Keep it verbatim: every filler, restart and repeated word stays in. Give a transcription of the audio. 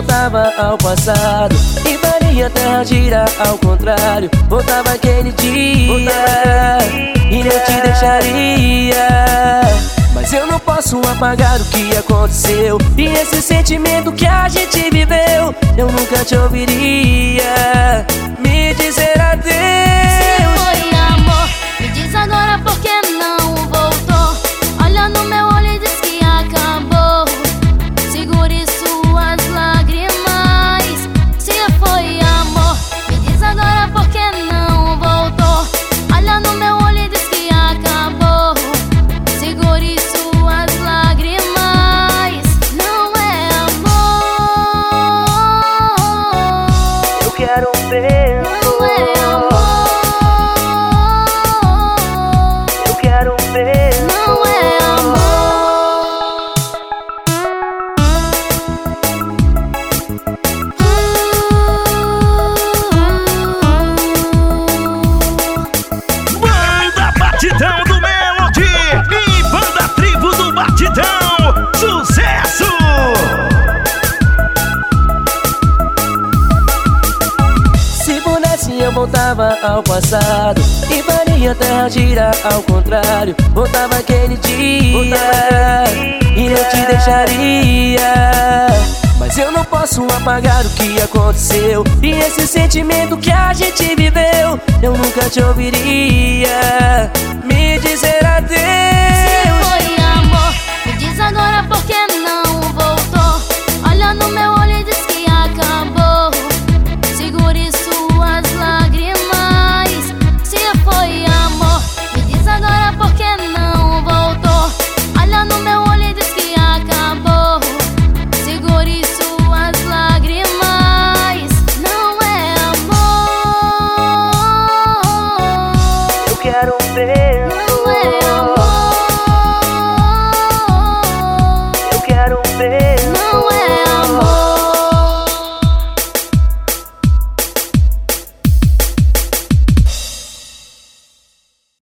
voltava ao passado e faria a terra girar ao contrário. Voltava aquele dia e não te deixaria. Mas eu não posso apagar o que aconteceu e esse sentimento que a gente viveu. Eu nunca te ouviria me dizer adeus. Se foi amor, me diz agora por que não voltou. Olha no meu olho e diz que acabou. Segure suas lágrimas. Se foi amor, me diz agora por que não voltou. Olha no meu olho e diz que acabou. Segure suas lágrimas. Não é amor. Eu quero um beijo. Não é amor. Eu quero um beijo. Não é amor. Banda Batidão do Melody e Banda Tribo do Batidão, sucesso! Se pudesse eu voltava ao passado e faria a terra girar ao contrário. Voltava aquele dia e não te deixaria. Mas eu não posso apagar o que aconteceu e esse sentimento que a gente viveu. Eu nunca te ouviria me dizer adeus. Se foi amor, me diz agora por que não voltou. Olha no meu olho e diz que acabou. Segure suas lágrimas. Se foi amor, me diz agora por que não voltou. Olha no meu olho e diz que acabou. Segure suas lágrimas. Não é amor. Eu quero um beijo. Não é amor. Eu quero um beijo.